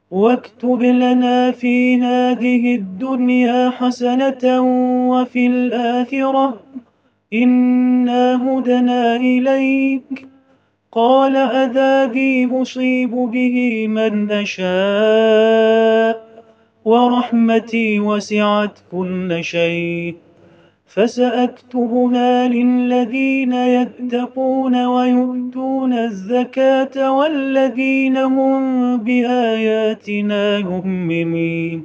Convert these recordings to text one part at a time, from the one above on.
واكتب لنا في هذه الدنيا حسنة وفي الآخرة إنا هدنا إليك. قال عذابي أصيب به من أشاء ورحمتي وسعت كل شيء فسأكتبها للذين يتقون ويؤتون الزكاة والذين هم بآياتنا يؤمنون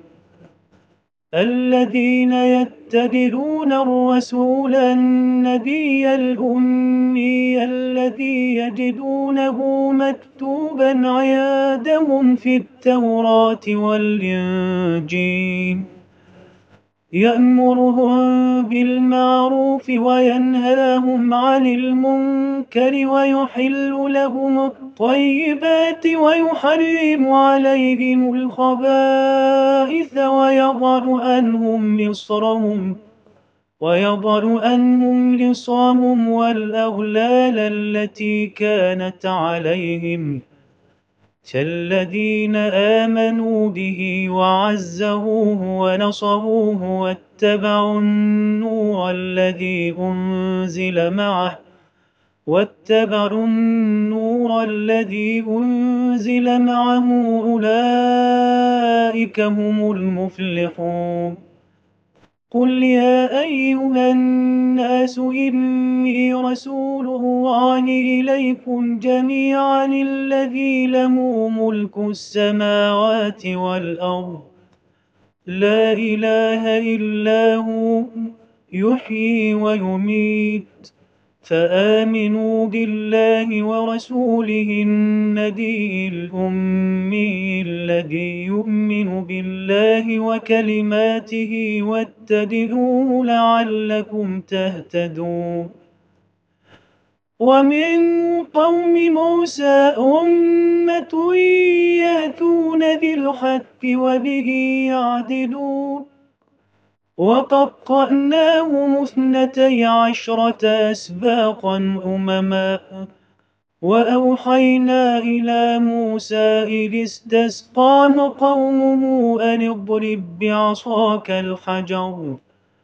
الذين يتبعون الرسول النبي الأمي الذي يجدونه مكتوبا عندهم في التوراة والإنجيل يأمرهم بالمعروف وينهاهم عن المنكر ويحل لهم الطيبات ويحرم عليهم الخبائث ويضع عنهم إصرهم والأغلال التي كانت عليهم كالذين آمنوا به وعزروه ونصروه واتبعوا النور الذي أنزل معه أولئك هم المفلحون. قل يا أيها الناس إني رسول الله إليكم جميعا الذي له ملك السماوات والأرض لا إله إلا هو يحيي ويميت فآمنوا بالله ورسوله النبي الأمي الذي يؤمن بالله وكلماته واتبعوه لعلكم تهتدون. ومن قوم موسى أمة يأتون بالحق وبه يعدلون وقطعناهم 12 أسباطا أمما وأوحينا إلى موسى إذ استسقاه قومه أن اضرب بعصاك الحجر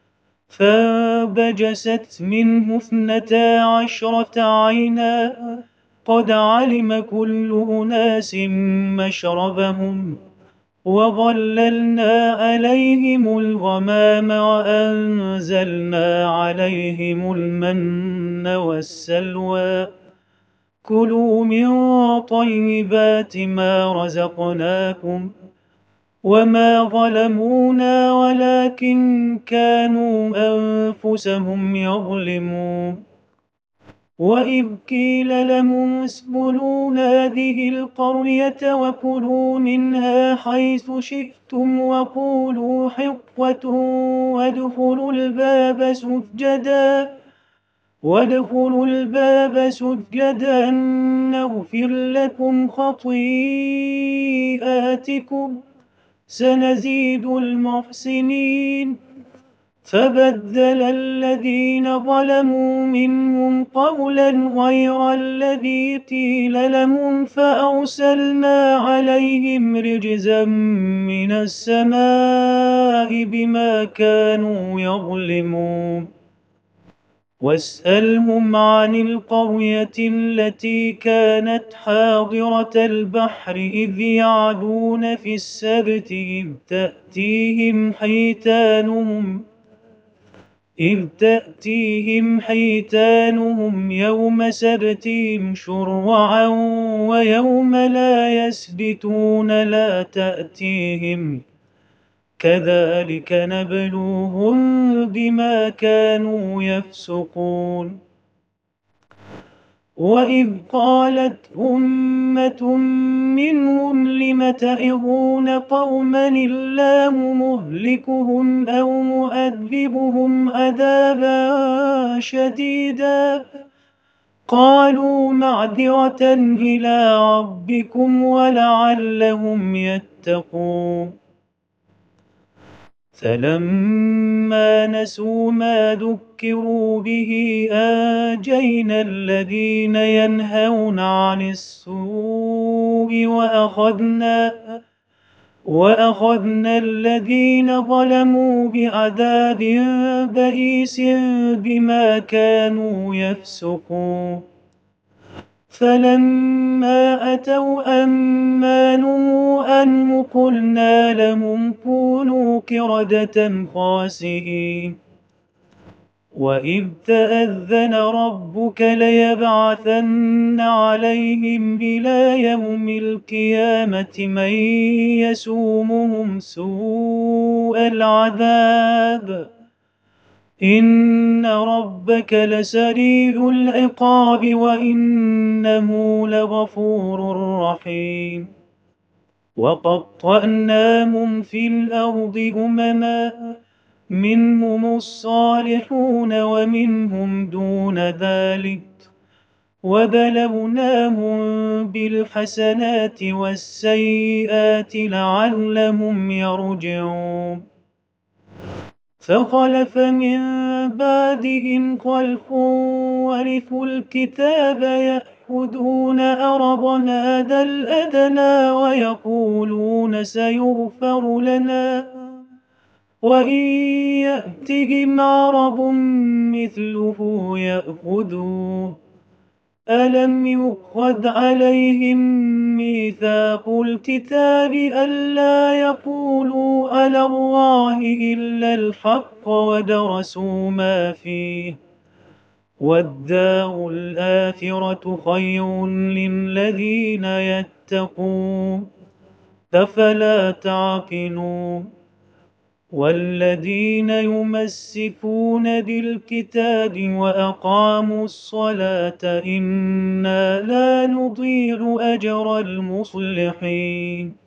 فانبجست منه 12 عينا قد علم كل أناس مشربهم وظللنا عليهم الغمام وأنزلنا عليهم المن والسلوى كلوا من طيبات ما رزقناكم وما ظلمونا ولكن كانوا أنفسهم يظلمون. وإذ قيل لهم اسكنوا هذه القرية وكلوا منها حيث شئتم وقولوا حطة وادخلوا الباب سجدا نغفر لكم خطيئاتكم سنزيد المحسنين. فبدل الذين ظلموا منهم قولا غير الذي قيل لهم فأرسلنا عليهم رجزا من السماء بما كانوا يظلمون. واسألهم عن القرية التي كانت حاضرة البحر إذ يعدون في السبت إذ تأتيهم حيتانهم يوم سبتهم شرعا ويوم لا يسبتون لا تأتيهم كذلك نبلوهم بما كانوا يفسقون. وإذ قالت أمة منهم لم تعظون قوما الله مهلكهم أو مؤذبهم عذابا شديدا قالوا معذرة إلى ربكم ولعلهم يتقون. فلما نسوا ما ذكروا به أنجينا الذين ينهون عن السوء وأخذنا الذين ظلموا بعذاب بئيس بما كانوا يفسقون فلما أتوا أما نهوا عنه قلنا لهم كونوا قردة خاسئين وإذ تأذن ربك ليبعثن عليهم إلى يوم القيامة من يسومهم سوء العذاب إن ربك لسريع العقاب وإنه لغفور رحيم وقطعناهم في الأرض أمما منهم الصالحون ومنهم دون ذلك وبلوناهم بالحسنات والسيئات لعلهم يرجعون فخلف من بعدهم خلف ورثوا الكتاب يأخذون عرض هذا الأدنى ويقولون سيغفر لنا وإن يأتهم عرض مثله يأخذوه ألم يؤخذ عليهم ميثاق الكتاب ألا يقولوا على الله إلا الحق ودرسوا ما فيه والدار الآخرة خير للذين يتقون أفلا تعقلون والذين يمسكون بالكتاب وأقاموا الصلاة إنا لا نضيع أجر المصلحين